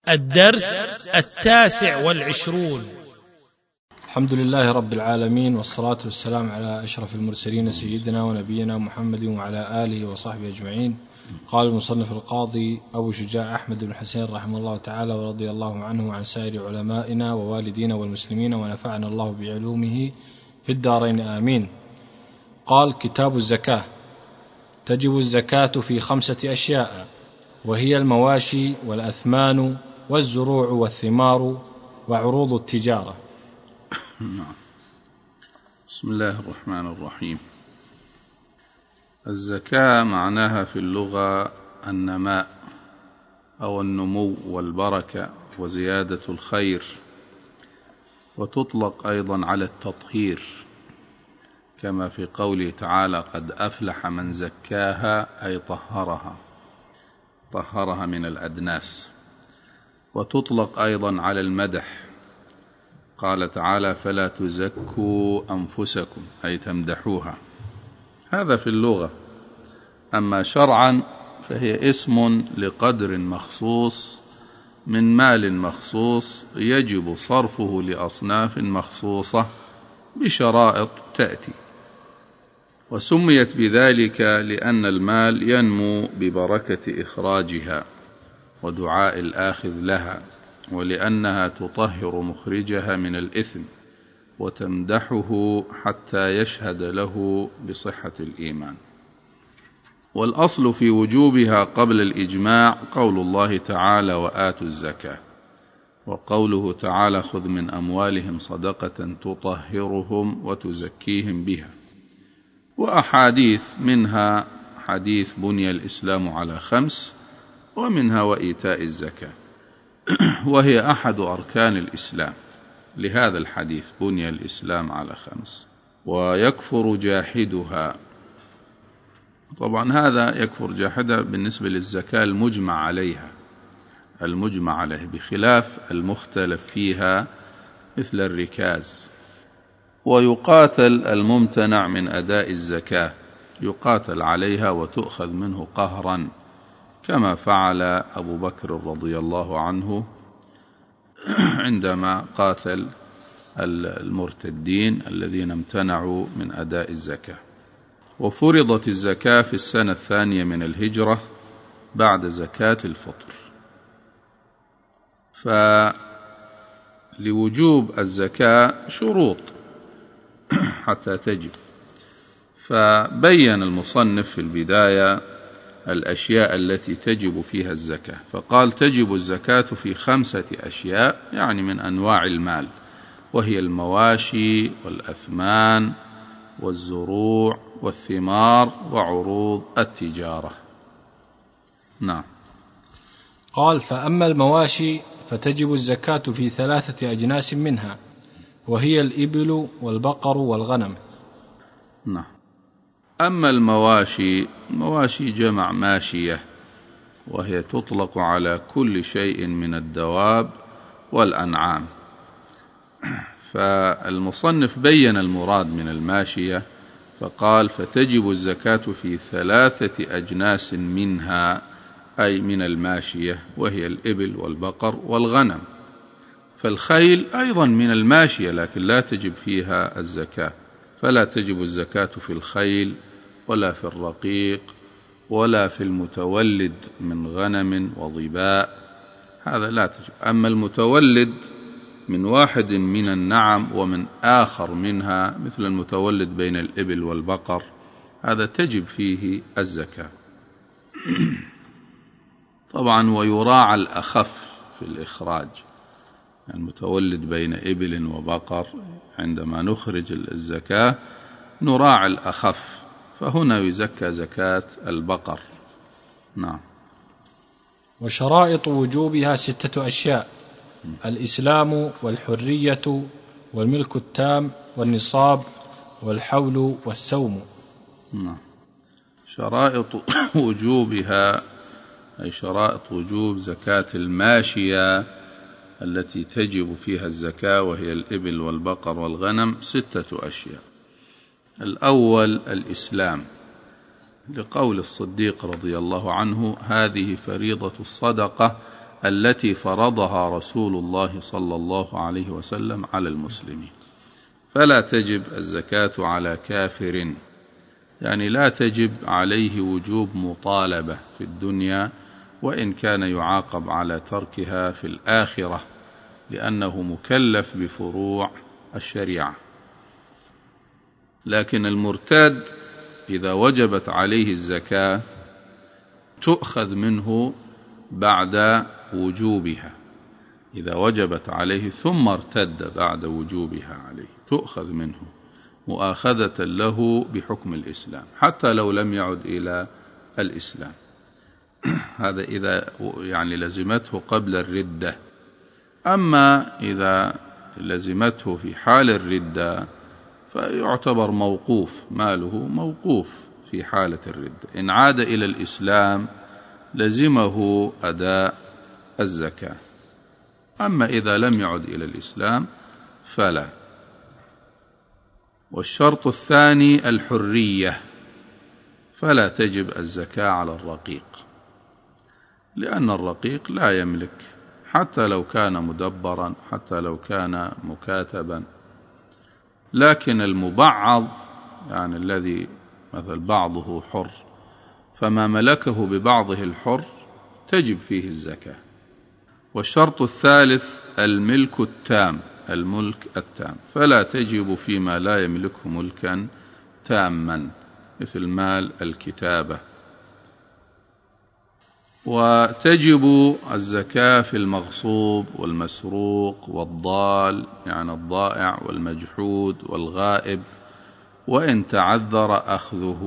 الدرس 29. الحمد لله رب العالمين، والصلاة والسلام على أشرف المرسلين سيدنا ونبينا محمد وعلى آله وصحبه أجمعين. قال المصنف القاضي أبو شجاع أحمد بن حسين رحمه الله تعالى ورضي الله عنه وعن سائر علمائنا ووالدينا والمسلمين ونفعنا الله بعلومه في الدارين آمين. قال: كتاب الزكاة. تجب الزكاة في 5 أشياء، وهي المواشي والأثمان والزروع والثمار وعروض التجارة. بسم الله الرحمن الرحيم. الزكاة معناها في اللغة النماء أو النمو والبركة وزيادة الخير، وتطلق أيضا على التطهير، كما في قوله تعالى: قد أفلح من زكاها، أي طهرها من الأدناس. وتطلق أيضا على المدح، قال تعالى: فلا تزكوا أنفسكم، أي تمدحوها. هذا في اللغة. أما شرعا فهي اسم لقدر مخصوص من مال مخصوص يجب صرفه لأصناف مخصوصة بشرائط تأتي، وسميت بذلك لأن المال ينمو ببركة إخراجها ودعاء الآخذ لها، ولأنها تطهر مخرجها من الإثم وتمدحه حتى يشهد له بصحة الإيمان. والأصل في وجوبها قبل الإجماع قول الله تعالى: وآتوا الزكاة، وقوله تعالى: خذ من أموالهم صدقة تطهرهم وتزكيهم بها. وأحاديث منها حديث بني الإسلام على 5، ومنها وإيتاء الزكاة، وهي أحد أركان الإسلام. لهذا الحديث بني الإسلام على 5 ويكفر جاحدها. طبعا هذا يكفر جاحدها بالنسبة للزكاة المجمع عليه، بخلاف المختلف فيها مثل الركاز. ويقاتل الممتنع من أداء الزكاة، يقاتل عليها وتؤخذ منه قهرا، كما فعل أبو بكر رضي الله عنه عندما قاتل المرتدين الذين امتنعوا من أداء الزكاة. وفرضت الزكاة في السنة 2 من الهجرة بعد زكاة الفطر. فلوجوب الزكاة شروط حتى تجب، فبين المصنف في البداية الأشياء التي تجب فيها الزكاة، فقال: تجب الزكاة في 5 أشياء، يعني من أنواع المال، وهي المواشي والأثمان والزروع والثمار وعروض التجارة. نعم. قال: فأما المواشي فتجب الزكاة في 3 أجناس منها، وهي الإبل والبقر والغنم. نعم. أما المواشي جمع ماشية، وهي تطلق على كل شيء من الدواب والأنعام. فالمصنف بين المراد من الماشية فقال: فتجب الزكاة في 3 أجناس منها، أي من الماشية، وهي الإبل والبقر والغنم. فالخيل أيضا من الماشية، لكن لا تجب فيها الزكاة، فلا تجب الزكاة في الخيل ولا في الرقيق ولا في المتولد من غنم وظباء، هذا لا تجب. أما المتولد من واحد من النعم ومن آخر منها، مثل المتولد بين الإبل والبقر، هذا تجب فيه الزكاة. طبعا ويراعى الأخف في الإخراج، يعني المتولد بين إبل وبقر عندما نخرج الزكاة نراعي الأخف، فهنا يزكى زكاة البقر. نعم. وشرائط وجوبها 6 أشياء: الإسلام والحرية والملك التام والنصاب والحول والسوم. نعم. شرائط وجوبها أي شرائط وجوب زكاة الماشية التي تجب فيها الزكاة، وهي الإبل والبقر والغنم، 6 أشياء. الأول الإسلام، لقول الصديق رضي الله عنه: هذه فريضة الصدقة التي فرضها رسول الله صلى الله عليه وسلم على المسلمين. فلا تجب الزكاة على كافر، يعني لا تجب عليه وجوب مطالبة في الدنيا، وإن كان يعاقب على تركها في الآخرة، لأنه مكلف بفروع الشريعة. لكن المرتد إذا وجبت عليه الزكاة تؤخذ منه بعد وجوبها، إذا وجبت عليه ثم ارتد بعد وجوبها عليه تؤخذ منه مؤاخذة له بحكم الإسلام، حتى لو لم يعد إلى الإسلام. هذا إذا يعني لزمته قبل الردة. أما إذا لزمته في حال الردة فيعتبر موقوف، ماله موقوف في حالة الردة. إن عاد إلى الإسلام لزمه أداء الزكاة، أما إذا لم يعد إلى الإسلام فلا. والشرط الثاني الحرية، فلا تجب الزكاة على الرقيق، لأن الرقيق لا يملك، حتى لو كان مدبرا، حتى لو كان مكاتبا. لكن المبعض، يعني الذي مثل بعضه حر، فما ملكه ببعضه الحر تجب فيه الزكاة. والشرط الثالث الملك التام، الملك التام، فلا تجب فيما لا يملكه ملكا تاما، مثل مال الكتابة. وتجب الزكاة في المغصوب والمسروق والضال، يعني الضائع والمجحود والغائب، وإن تعذر أخذه.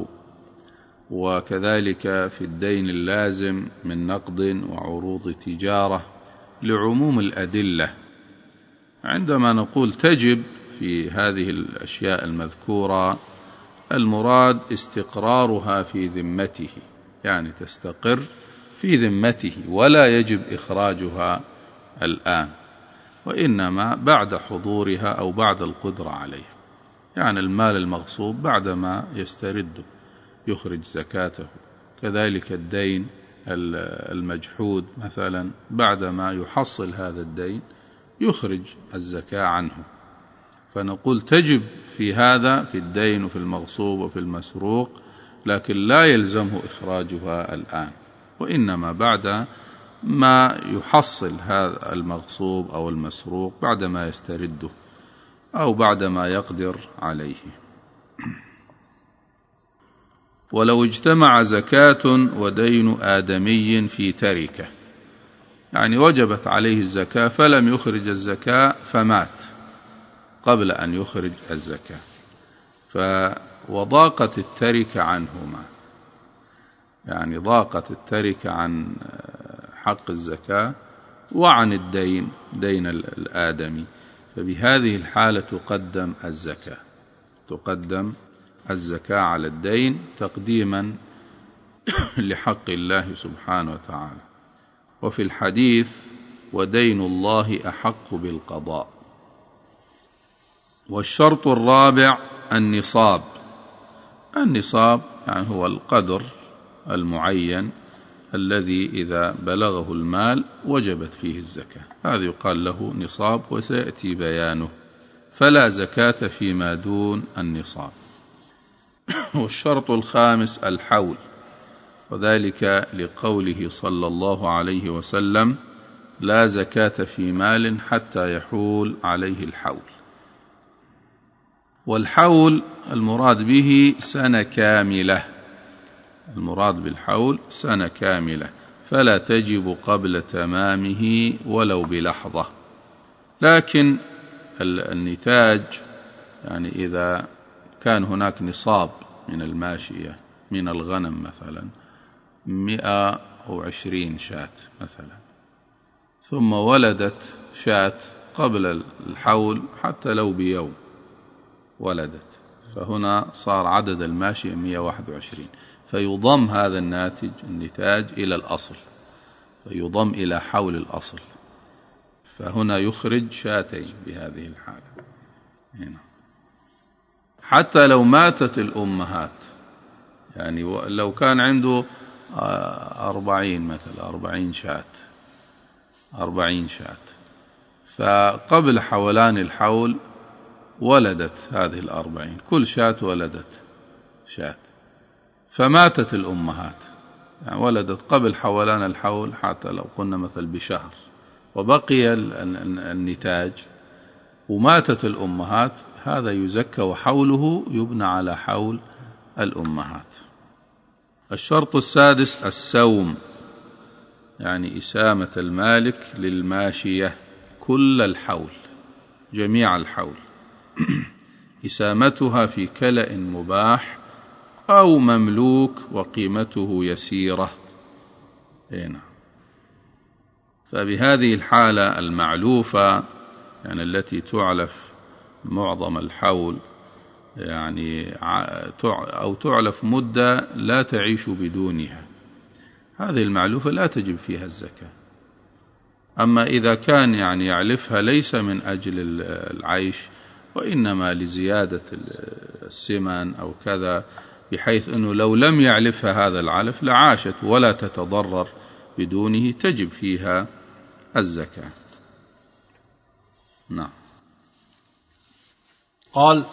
وكذلك في الدين اللازم من نقد وعروض تجارة، لعموم الأدلة. عندما نقول تجب في هذه الأشياء المذكورة، المراد استقرارها في ذمته، يعني تستقر في ذمته ولا يجب إخراجها الآن، وإنما بعد حضورها أو بعد القدرة عليها. يعني المال المغصوب بعدما يسترده يخرج زكاته، كذلك الدين المجحود مثلا بعدما يحصل هذا الدين يخرج الزكاة عنه. فنقول تجب في هذا، في الدين وفي المغصوب وفي المسروق، لكن لا يلزمه إخراجها الآن، وإنما بعد ما يحصل هذا المغصوب أو المسروق، بعدما يسترده أو بعدما يقدر عليه. ولو اجتمع زكاة ودين آدمي في تركة، يعني وجبت عليه الزكاة فلم يخرج الزكاة فمات قبل أن يخرج الزكاة، وضاقت التركة عنهما، يعني ضاقت التركة عن حق الزكاة وعن الدين، دين الآدمي، فبهذه الحالة تقدم الزكاة على الدين تقديما لحق الله سبحانه وتعالى. وفي الحديث ودين الله أحق بالقضاء. والشرط الرابع النصاب. النصاب يعني هو القدر المعين الذي إذا بلغه المال وجبت فيه الزكاة، هذا يقال له نصاب، وسيأتي بيانه. فلا زكاة فيما دون النصاب. والشرط الخامس الحول، وذلك لقوله صلى الله عليه وسلم: لا زكاة في مال حتى يحول عليه الحول. والحول المراد به سنة كاملة، المراد بالحول سنة كاملة، فلا تجب قبل تمامه ولو بلحظة. لكن النتاج، يعني إذا كان هناك نصاب من الماشية من الغنم مثلا 120 شاة مثلا، ثم ولدت شاة قبل الحول حتى لو بيوم ولدت، فهنا صار عدد الماشية 121، فيضم هذا النتاج إلى الأصل، فيضم إلى حول الأصل، فهنا يخرج شاتين بهذه الحالة هنا. حتى لو ماتت الأمهات، يعني لو كان عنده 40 شاة 40 شاة. فقبل حولان الحول ولدت هذه 40، كل شاة ولدت شاة، فماتت الأمهات، يعني ولدت قبل حولان الحول حتى لو قلنا مثل بشهر، وبقي النتاج وماتت الأمهات، هذا يزكى وحوله يبنى على حول الأمهات. الشرط السادس السوم، يعني إسامة المالك للماشية كل الحول، جميع الحول، إسامتها في كلأ مباح أو مملوك وقيمته يسيرة. هنا فبهذه الحالة المعلوفة، يعني التي تعلف معظم الحول، يعني أو تعلف مدة لا تعيش بدونها، هذه المعلوفة لا تجب فيها الزكاة. أما إذا كان يعني يعلفها ليس من أجل العيش وإنما لزيادة السمن أو كذا، بحيث أنه لو لم يعلفها هذا العلف لعاشت ولا تتضرر بدونه، تجب فيها الزكاة. نعم. قال: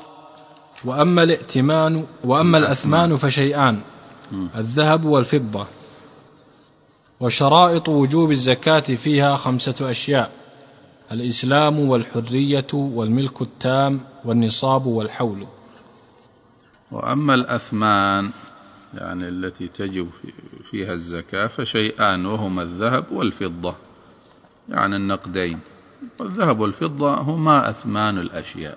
وأما الأثمان فشيئان: الذهب والفضة. وشرائط وجوب الزكاة فيها 5 أشياء: الإسلام والحرية والملك التام والنصاب والحول. وأما الأثمان يعني التي تجب فيها الزكاة فشيئان، وهما الذهب والفضة، يعني النقدين. والذهب والفضة هما أثمان الأشياء.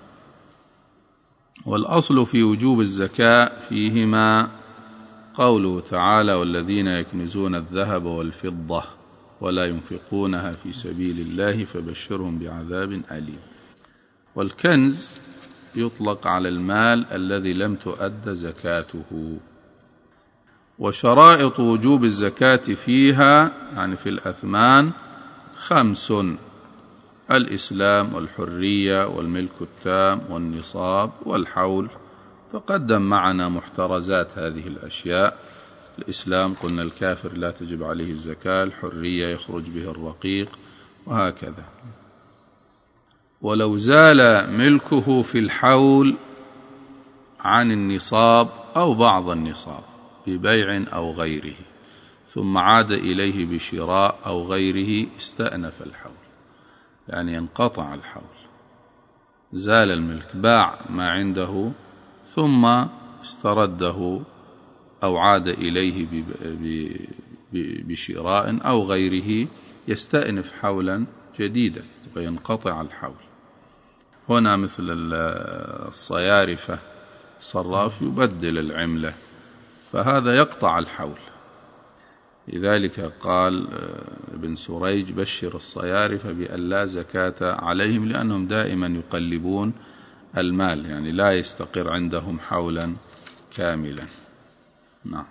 والأصل في وجوب الزكاة فيهما قوله تعالى: والذين يكنزون الذهب والفضة ولا ينفقونها في سبيل الله فبشرهم بعذاب أليم. والكنز يطلق على المال الذي لم تؤد زكاته. وشرائط وجوب الزكاة فيها، يعني في الأثمان، 5: الإسلام والحرية والملك التام والنصاب والحول. تقدم معنا محترزات هذه الأشياء. الإسلام قلنا الكافر لا تجب عليه الزكاة، الحرية يخرج به الرقيق، وهكذا. ولو زال ملكه في الحول عن النصاب أو بعض النصاب ببيع أو غيره، ثم عاد إليه بشراء أو غيره، استأنف الحول، يعني انقطع الحول، زال الملك، باع ما عنده ثم استرده أو عاد إليه بشراء أو غيره، يستأنف حولا جديدا وينقطع الحول. هنا مثل الصيارفة، صراف يبدل العملة، فهذا يقطع الحول. لذلك قال ابن سريج: بشر الصيارفة بأن لا زكاة عليهم، لأنهم دائما يقلبون المال، يعني لا يستقر عندهم حولا كاملا. نعم.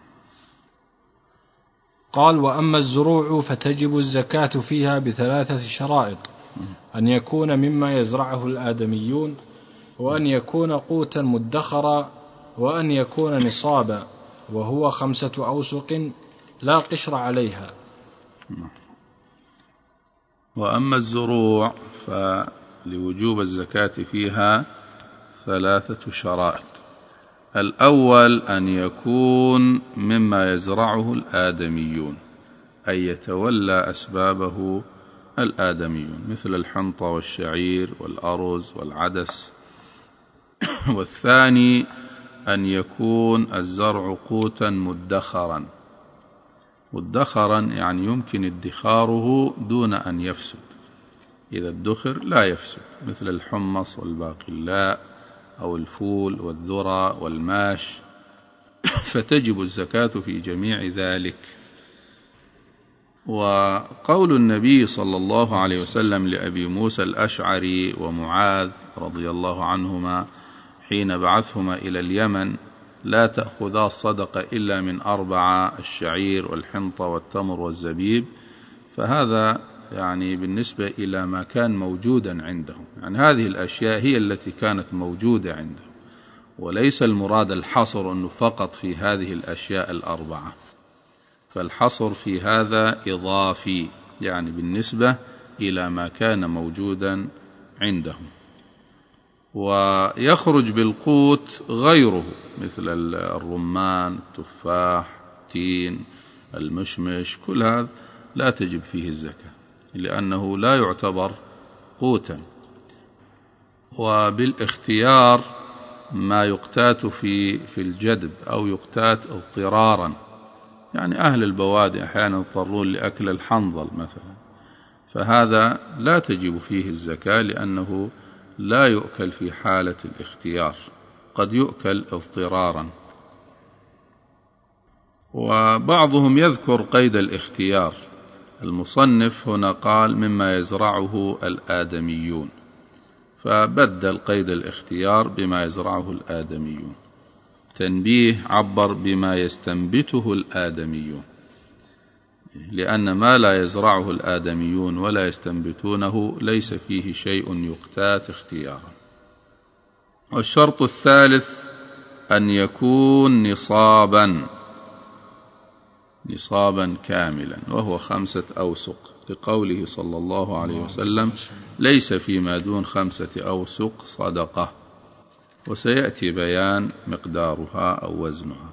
قال: وأما الزروع فتجب الزكاة فيها ب3 شرائط: أن يكون مما يزرعه الآدميون، وأن يكون قوتا مدخرا، وأن يكون نصابا، وهو 5 أوسق لا قشر عليها. وأما الزروع فلوجوب الزكاة فيها 3 شرائط: الأول أن يكون مما يزرعه الآدميون، أي يتولى أسبابه الآدميون، مثل الحنطة والشعير والأرز والعدس. والثاني أن يكون الزرع قوتا مدخرا. مدخرا يعني يمكن ادخاره دون أن يفسد، إذا ادخر لا يفسد، مثل الحمص والباقلاء أو الفول والذرة والماش، فتجب الزكاة في جميع ذلك. وقول النبي صلى الله عليه وسلم لأبي موسى الأشعري ومعاذ رضي الله عنهما حين بعثهما إلى اليمن: لا تأخذا الصدقة إلا من 4: الشعير والحنطة والتمر والزبيب، فهذا يعني بالنسبة إلى ما كان موجودا عندهم، يعني هذه الأشياء هي التي كانت موجودة عندهم، وليس المراد الحصر أنه فقط في هذه الأشياء 4، فالحصر في هذا إضافي، يعني بالنسبة إلى ما كان موجودا عندهم. ويخرج بالقوت غيره مثل الرمان، التفاح، التين، المشمش، كل هذا لا تجب فيه الزكاة لأنه لا يعتبر قوتا. وبالاختيار ما يقتات في الجدب أو يقتات اضطرارا، يعني أهل البوادي أحيانا يضطرون لأكل الحنظل مثلا، فهذا لا تجب فيه الزكاة لأنه لا يؤكل في حالة الاختيار، قد يؤكل اضطرارا. وبعضهم يذكر قيد الاختيار، المصنف هنا قال مما يزرعه الآدميون، فبدل قيد الاختيار بما يزرعه الآدميون. تنبيه عبر بما يستنبته الآدميون، لأن ما لا يزرعه الآدميون ولا يستنبتونه ليس فيه شيء يقتات اختيارا. والشرط الثالث أن يكون نصابا كاملا، وهو 5 أوسق، لقوله صلى الله عليه وسلم ليس فيما دون 5 أوسق صدقة، وسيأتي بيان مقدارها أو وزنها.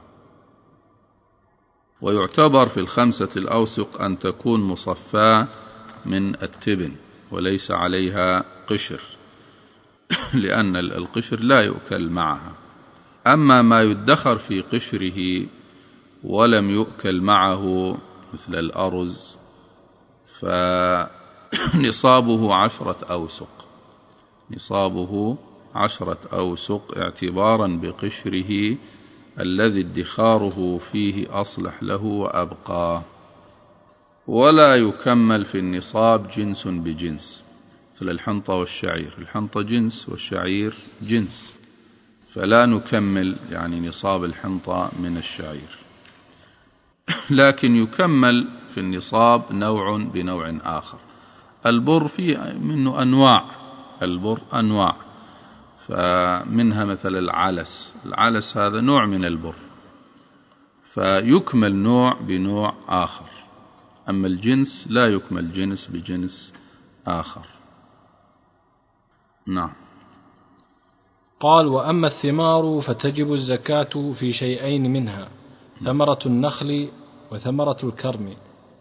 ويعتبر في 5 الأوسق أن تكون مصفاة من التبن وليس عليها قشر، لأن القشر لا يؤكل معها. أما ما يدخر في قشره ولم يؤكل معه مثل الأرز فنصابه 10 أوسق، نصابه 10 أوسق اعتبارا بقشره الذي ادخاره فيه أصلح له وأبقى. ولا يكمل في النصاب جنس بجنس، مثل الحنطة والشعير، الحنطة جنس والشعير جنس، فلا نكمل يعني نصاب الحنطة من الشعير، لكن يكمل في النصاب نوع بنوع آخر. البر فيه منه أنواع، البر أنواع، فمنها مثل العلس هذا نوع من البر، فيكمل نوع بنوع آخر، أما الجنس لا يكمل جنس بجنس آخر. نعم. قال: وأما الثمار فتجب الزكاة في شيئين منها، ثمرة النخل وثمرة الكرم.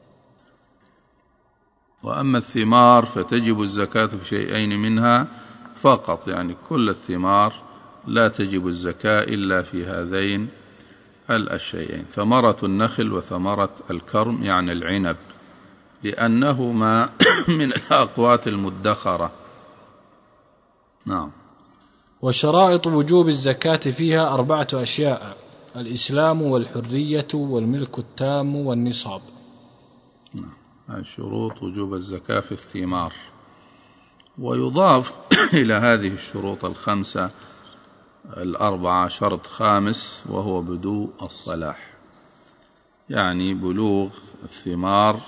وأما الثمار فتجب الزكاة في شيئين منها فقط، يعني كل الثمار لا تجب الزكاة إلا في هذين الشيئين، ثمرة النخل وثمرة الكرم، يعني العنب، لأنهما من الأقوات المدخرة. نعم. وشرائط وجوب الزكاة فيها 4 أشياء: الإسلام والحرية والملك التام والنصاب. نعم، شروط وجوب الزكاة في الثمار. ويضاف إلى هذه الشروط 5 ال4 شرط خامس، وهو بدو الصلاح، يعني بلوغ الثمار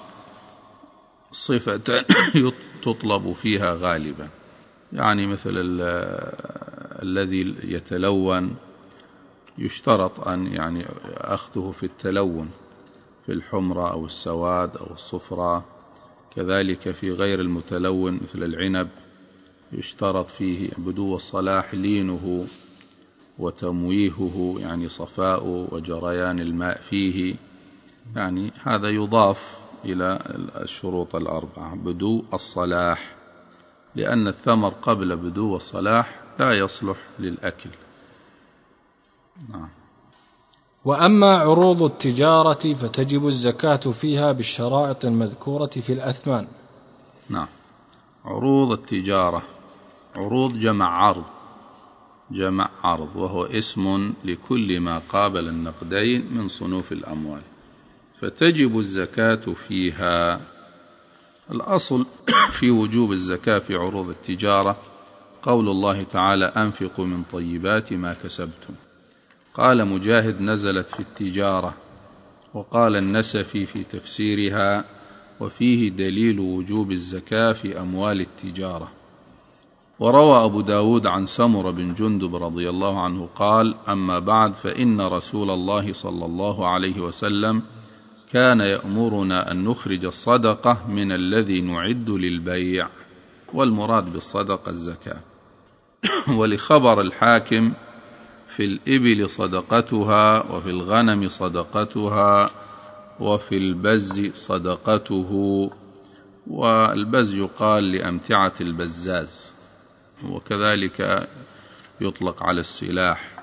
صفة تطلب فيها غالبا، يعني مثل الذي يتلون يشترط أن يعني أخذه في التلون، في الحمرة أو السواد أو الصفرة. كذلك في غير المتلون مثل العنب يشترط فيه بدو الصلاح لينه وتمويهه، يعني صفاء وجريان الماء فيه، يعني هذا يضاف إلى الشروط 4 بدو الصلاح، لأن الثمر قبل بدو الصلاح لا يصلح للأكل. نعم. وأما عروض التجارة فتجب الزكاة فيها بالشرائط المذكورة في الأثمان. نعم. عروض التجارة، عروض جمع عرض، وهو اسم لكل ما قابل النقدين من صنوف الأموال، فتجب الزكاة فيها. الأصل في وجوب الزكاة في عروض التجارة قول الله تعالى: أنفقوا من طيبات ما كسبتم. قال مجاهد: نزلت في التجارة. وقال النسفي في تفسيرها: وفيه دليل وجوب الزكاة في أموال التجارة. وروى أبو داود عن سمر بن جندب رضي الله عنه قال: أما بعد، فإن رسول الله صلى الله عليه وسلم كان يأمرنا أن نخرج الصدقة من الذي نعد للبيع، والمراد بالصدقة الزكاة. ولخبر الحاكم في الإبل صدقتها، وفي الغنم صدقتها، وفي البز صدقته. والبز يقال لأمتعة البزاز، وكذلك يطلق على السلاح.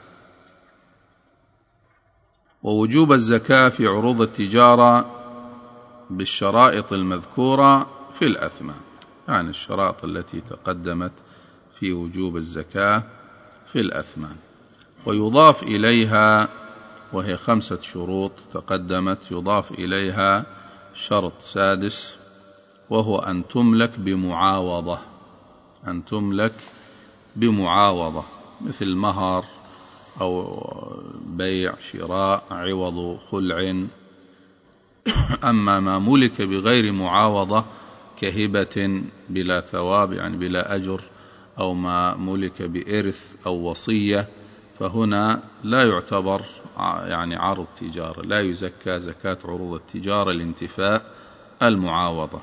ووجوب الزكاة في عروض التجارة بالشرائط المذكورة في الأثمان، يعني الشرائط التي تقدمت في وجوب الزكاة في الأثمان. ويضاف إليها، وهي 5 شروط تقدمت، يضاف إليها شرط سادس، وهو أن تملك بمعاوضة، أن تملك بمعاوضة، مثل مهر أو بيع شراء عوض خلع. أما ما ملك بغير معاوضة كهبة بلا ثواب، يعني بلا أجر، أو ما ملك بإرث أو وصية، فهنا لا يعتبر يعني عرض تجارة، لا يزكى زكاة عروض التجارة لانتفاء المعاوضة.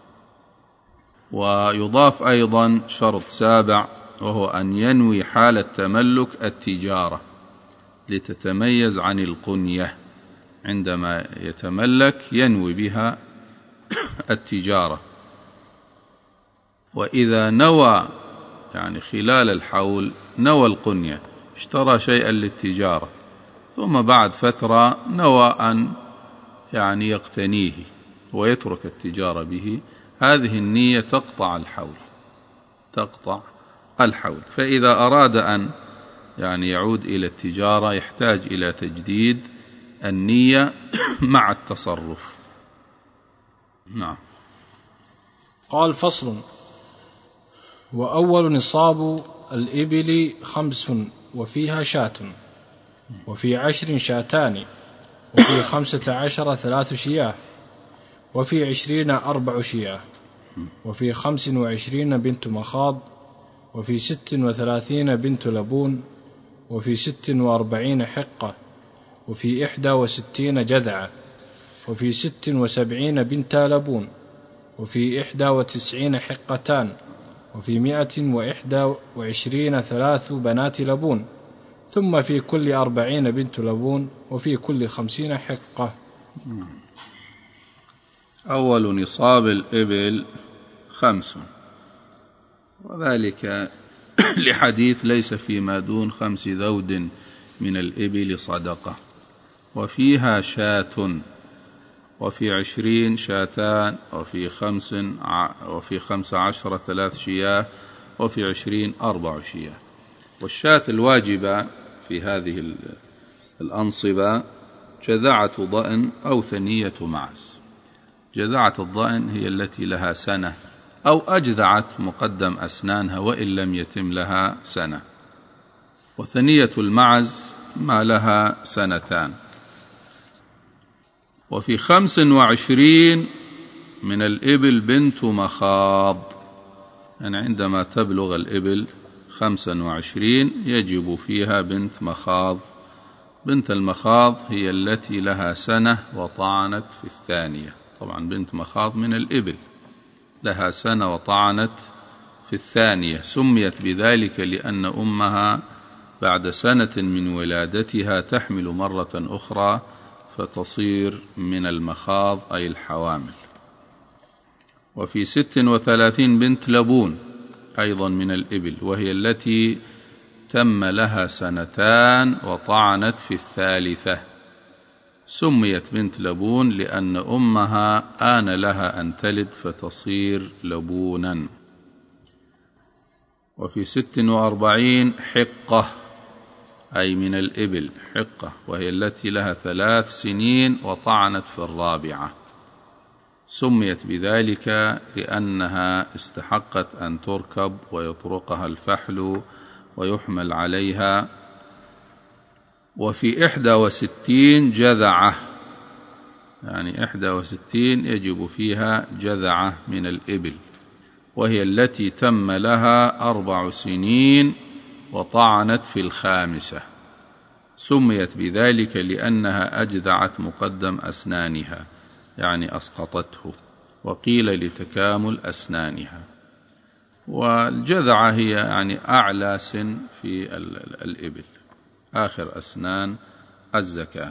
ويضاف أيضا شرط سابع، وهو أن ينوي حال التملك التجارة لتتميز عن القنية، عندما يتملك ينوي بها التجارة. وإذا نوى يعني خلال الحول نوى القنية، اشترى شيئا للتجارة، ثم بعد فترة نوى أن يعني يقتنيه ويترك التجارة به، هذه النية تقطع الحول، تقطع الحول. فإذا أراد أن يعني يعود إلى التجارة يحتاج إلى تجديد النية مع التصرف. نعم. قال: فصل. وأول نصاب الإبل 5، وفيها شاة، وفي 10 شاتان، وفي 15 3 شياه، وفي 20 4 شياه، وفي 25 بنت مخاض، وفي 36 بنت لبون، وفي 46 حقة، وفي 61 جذعة، وفي 76 بنت لبون، وفي 91 حقتان، وفي 121 3 بنات لبون، ثم في كل 40 بنت لبون، وفي كل 50 حقة. أول نصاب الإبل 5، وذلك لحديث: ليس فيما دون 5 ذود من الإبل صدقة، وفيها شاة، وفي 20 شاتان، وفي 15 3 شياه، وفي 20 4 شياه. والشاة الواجبة في هذه الأنصبة جذعة ضأن أو ثنية معز. جذعة الضأن هي التي لها سنة، أو أجذعت مقدم أسنانها وإن لم يتم لها سنة. وثنية المعز ما لها 2 سنين. وفي 25 من الإبل بنت مخاض، يعني عندما تبلغ الإبل 25 يجب فيها بنت مخاض. بنت المخاض هي التي لها 1 سنة وطعنت في الثانية. طبعا بنت مخاض من الإبل لها 1 سنة وطعنت في الثانية، سميت بذلك لأن أمها بعد 1 سنة من ولادتها تحمل مرة أخرى فتصير من المخاض أي الحوامل. وفي 36 بنت لبون أيضا من الإبل، وهي التي تم لها 2 سنين وطعنت في الثالثة، سميت بنت لبون لأن أمها آن لها أن تلد فتصير لبونا. وفي 46 حقة أي من الإبل حقة، وهي التي لها 3 سنين وطعنت في الرابعة، سميت بذلك لأنها استحقت أن تركب ويطرقها الفحل ويحمل عليها. وفي 61 جذعة، يعني 61 يجب فيها جذعة من الإبل، وهي التي تم لها 4 سنين وطعنت في الخامسة، سميت بذلك لأنها أجذعت مقدم أسنانها، يعني أسقطته، وقيل لتكامل أسنانها. والجذعة هي يعني أعلى سن في الإبل، آخر أسنان الزكاة.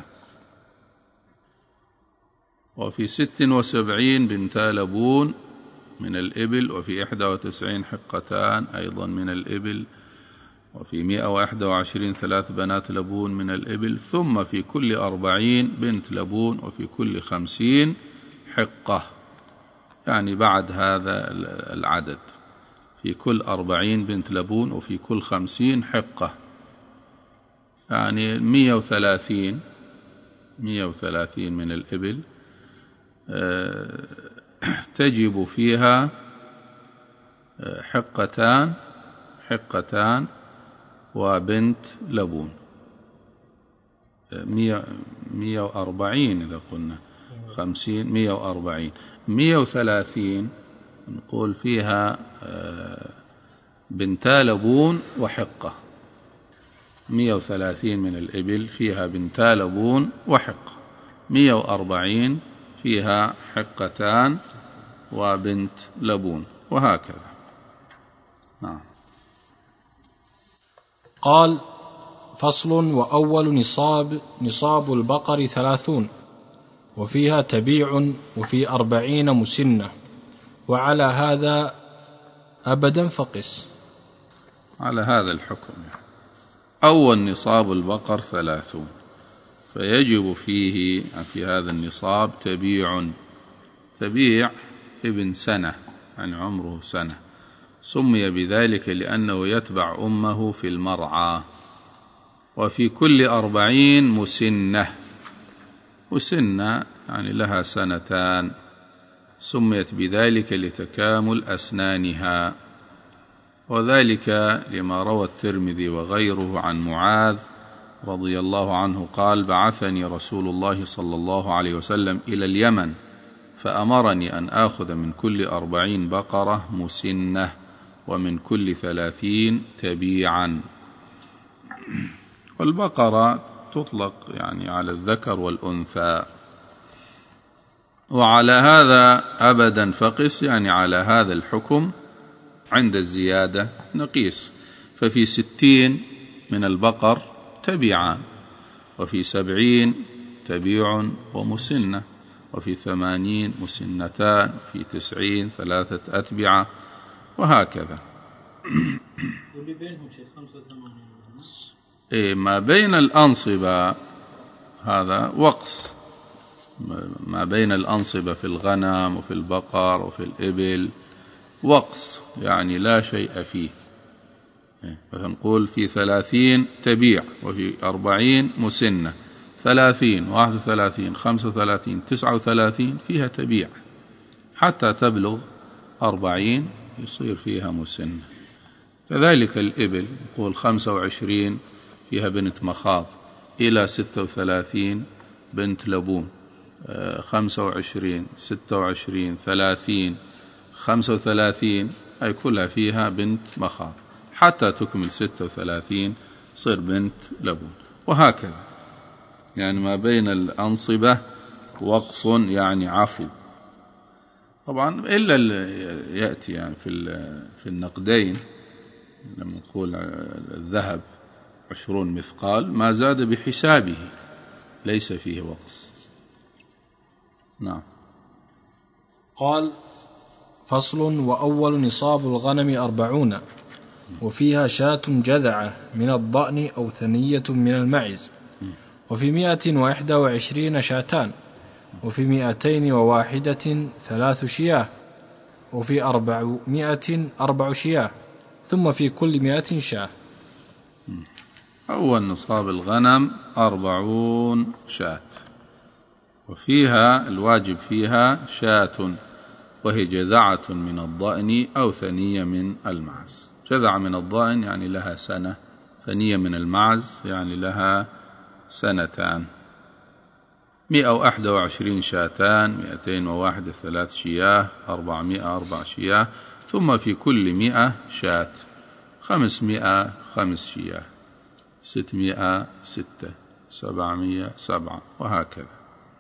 وفي 76 بنتا لبون من الإبل، وفي 91 حقتان أيضا من الإبل، وفي 121 3 بنات لبون من الإبل، ثم في كل 40 بنت لبون، وفي كل 50 حقة، يعني بعد هذا العدد في كل 40 بنت لبون وفي كل 50 حقة، يعني 130 من الإبل تجب فيها حقتان وبنت لبون. 140 إذا قلنا 50 140 130 نقول فيها بنتا لبون وحقة. 130 من الإبل فيها بنتا لبون وحقة، 140 فيها حقتان وبنت لبون، وهكذا. نعم. قال: فصل: وأول نصاب البقر 30، وفيها تبيع، وفي 40 مسنة، وعلى هذا أبدا فقس. على هذا الحكم أول نصاب البقر 30، فيجب فيه في هذا النصاب تبيع ابن سنة، يعني عمره سنة، سمي بذلك لأنه يتبع أمه في المرعى. وفي كل 40 مسنة يعني لها 2 سنة، سميت بذلك لتكامل أسنانها، وذلك لما روى الترمذي وغيره عن معاذ رضي الله عنه قال: بعثني رسول الله صلى الله عليه وسلم إلى اليمن، فأمرني أن آخذ من كل 40 بقرة مسنة، ومن كل 30 تبيعا. والبقرة تطلق يعني على الذكر والأنثى. وعلى هذا أبدا فقس، يعني على هذا الحكم عند الزيادة نقيس. ففي 60 من البقر تبيعان، وفي 70 تبيع ومسنة، وفي 80 مسنتان، في 90 3 أتبعة، وهكذا. واللي بينهم شيء 85. ما بين الأنصبة هذا وقص، ما بين الأنصبة في الغنم وفي البقر وفي الإبل وقص، يعني لا شيء فيه. فنقول في 30 تبيع، وفي 40 مسنة، 30 31 35 39 فيها تبيع، حتى تبلغ 40 يصير فيها مسنة. كذلك الإبل، نقول 25 فيها بنت مخاض، إلى 36 بنت لبون، 25 26 30 35 أي كلها فيها بنت مخاض، حتى تكمل 36 تصير بنت لبون، وهكذا. يعني ما بين الأنصبة وقص، يعني عفو. طبعا إلا يأتي يعني في النقدين، لما نقول الذهب 20 مثقال، ما زاد بحسابه ليس فيه وقص. نعم. قال: فصل: وأول نصاب الغنم 40، وفيها شاة جذعة من الضأن أو ثنية من المعز، وفي 121 شاتان، وفي 201 3 شياه، وفي 400 4 شياه، ثم في كل 100 شاه. أول نصاب الغنم 40 شاة، وفيها الواجب فيها شاة، وهي جذعة من الضأن أو ثنية من المعز. جذعة من الضأن يعني لها 1 سنة، ثنية من المعز يعني لها 2 سنتان. 121 شاتان، 201 3 شياه، 400 4 شياه، ثم في كل 100 شاة، 500 5 شياه، 600 6 700 7 وهكذا.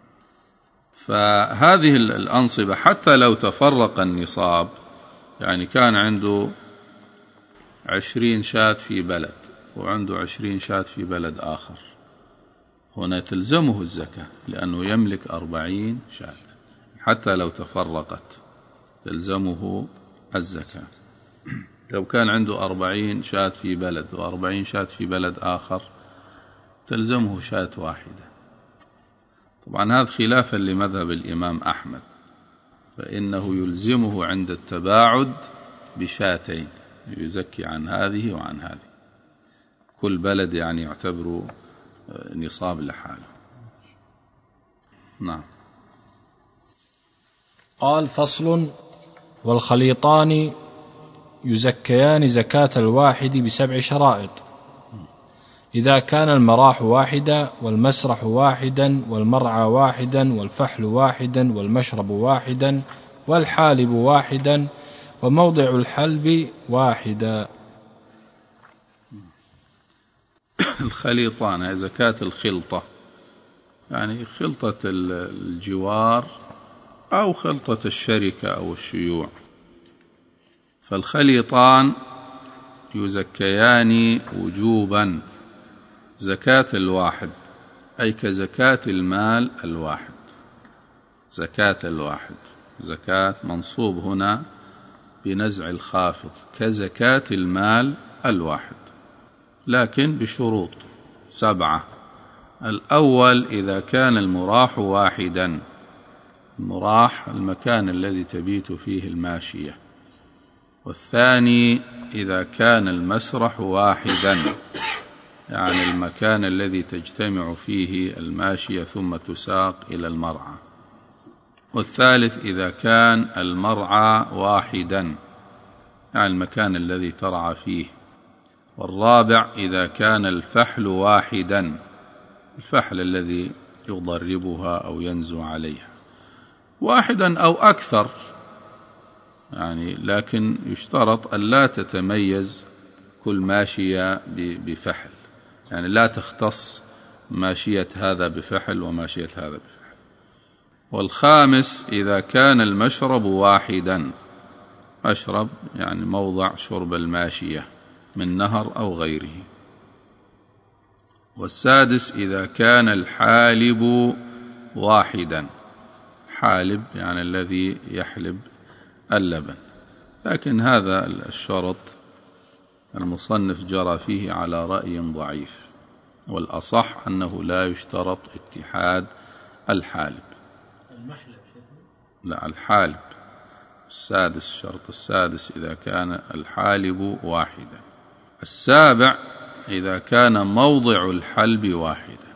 فهذه الأنصبة حتى لو تفرق النصاب، يعني كان عنده 20 شاة في بلد وعنده 20 شاة في بلد آخر، هنا تلزمه الزكاة لأنه يملك 40 شاة، حتى لو تفرقت تلزمه الزكاة. لو كان عنده 40 شاة في بلد و40 شاة في بلد آخر تلزمه شاة واحدة. طبعا هذا خلافا لمذهب الإمام أحمد، فإنه يلزمه عند التباعد بشاتين، يزكي عن هذه وعن هذه، كل بلد يعني يعتبر نصاب لحاله. نعم. قال: فصل: والخليطان يزكيان زكاة الواحد ب7 شرائط: إذا كان المراح واحدا والمسرح واحدا والمرعى واحدا والفحل واحدا والمشرب واحدا والحالب واحدا وموضع الحلب واحدا. الخليطان هي زكاة الخلطة، يعني خلطة الجوار أو خلطة الشركة أو الشيوع. فالخليطان يزكيان وجوبا زكاة الواحد، أي كزكاة المال الواحد. زكاة الواحد، زكاة منصوب هنا بنزع الخافض، كزكاة المال الواحد، لكن بشروط 7. الأول: إذا كان المراح واحدا، المراح المكان الذي تبيت فيه الماشية. والثاني: إذا كان المسرح واحدا، يعني المكان الذي تجتمع فيه الماشية ثم تساق إلى المرعى. والثالث: إذا كان المرعى واحدا، يعني المكان الذي ترعى فيه. والرابع: إذا كان الفحل واحدا، الفحل الذي يضربها أو ينزو عليها، واحدا أو أكثر، يعني لكن يشترط ألا تتميز كل ماشية بفحل، يعني لا تختص ماشية هذا بفحل وماشية هذا بفحل. والخامس: إذا كان المشرب واحدا، مشرب يعني موضع شرب الماشية من نهر أو غيره. والسادس: إذا كان الحالب واحدا، حالب يعني الذي يحلب اللبن، لكن هذا الشرط المصنف جرى فيه على رأي ضعيف، والأصح أنه لا يشترط اتحاد الحالب. المحلب لا، الحالب السادس، الشرط السادس إذا كان الحالب واحدا. السابع: إذا كان موضع الحلب واحدا،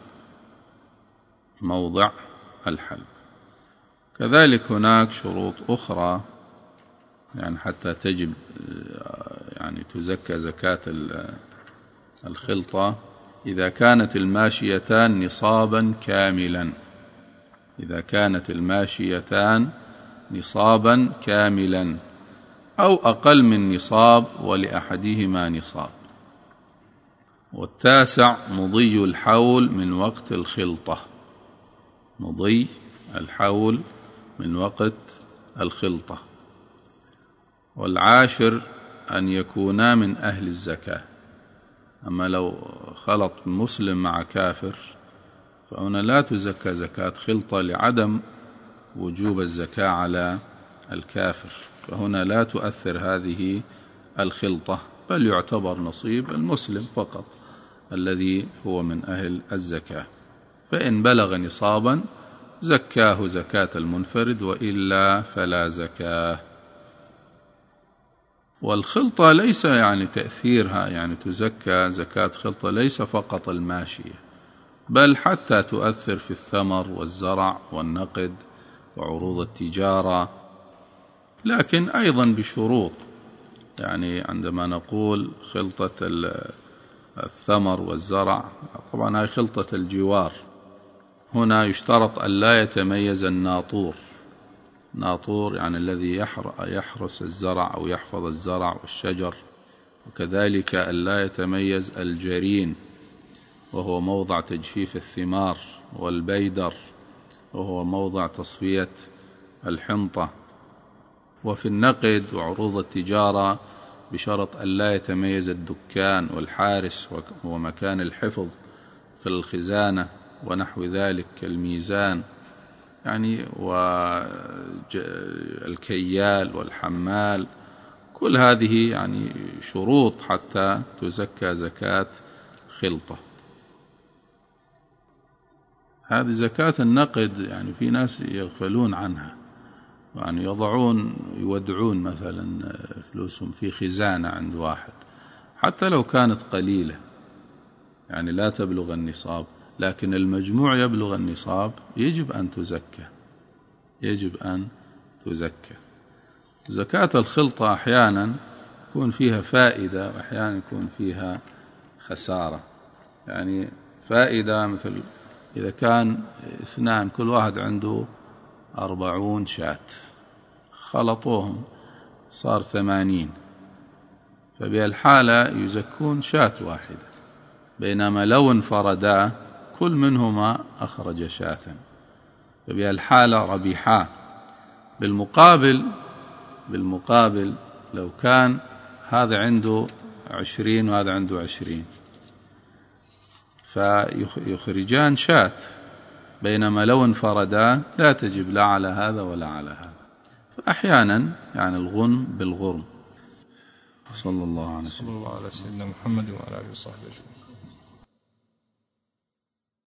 موضع الحلب. كذلك هناك شروط أخرى يعني حتى تجب يعني تزكى زكاة الخلطة: إذا كانت الماشيتان نصابا كاملا، إذا كانت الماشيتان نصابا كاملا أو أقل من نصاب ولأحدهما نصاب. والتاسع: مضي الحول من وقت الخلطة، مضي الحول من وقت الخلطة. والعاشر: أن يكونا من أهل الزكاة، أما لو خلط مسلم مع كافر فهنا لا تزكى زكاة خلطة لعدم وجوب الزكاة على الكافر، فهنا لا تؤثر هذه الخلطة، بل يعتبر نصيب المسلم فقط الذي هو من أهل الزكاة. فإن بلغ نصابا زكاه زكاة المنفرد، وإلا فلا زكاة. والخلطة ليس يعني تأثيرها يعني تزكى زكاة خلطة ليس فقط الماشية، بل حتى تؤثر في الثمر والزرع والنقد وعروض التجارة، لكن أيضا بشروط. يعني عندما نقول خلطة الثمر والزرع، طبعا هي خلطة الجوار، هنا يشترط أن لا يتميز الناطور، ناطور يعني الذي يحرس الزرع أو يحفظ الزرع والشجر، وكذلك أن لا يتميز الجرين وهو موضع تجفيف الثمار، والبيدر وهو موضع تصفية الحنطة. وفي النقد وعروض التجارة بشرط ألا يتميز الدكان والحارس ومكان الحفظ في الخزانة ونحو ذلك كالميزان يعني والكيال والحمال. كل هذه يعني شروط حتى تزكى زكاة خلطة. هذه زكاة النقد يعني في ناس يغفلون عنها، يعني يودعون مثلا فلوسهم في خزانة عند واحد حتى لو كانت قليلة يعني لا تبلغ النصاب، لكن المجموع يبلغ النصاب، يجب أن تزكى، يجب أن تزكى. زكاة الخلطة أحيانا يكون فيها فائدة وأحيانا يكون فيها خسارة. يعني فائدة مثل إذا كان اثنان كل واحد عنده 40 شاة، خلطوهم صار 80، فبهالحالة يزكون شاة واحدة، بينما لو انفردا كل منهما أخرج شاة، فبهالحالة ربيحا. بالمقابل لو كان هذا عنده 20 وهذا عنده 20 فيخرجان شاة، بينما لو انفردا لا تجب لا على هذا ولا على هذا. فأحيانا يعني الغنم بالغرم. صلى الله عليه وسلم. صلى الله على سيدنا محمد وعلى آله وصحبه أجمعين.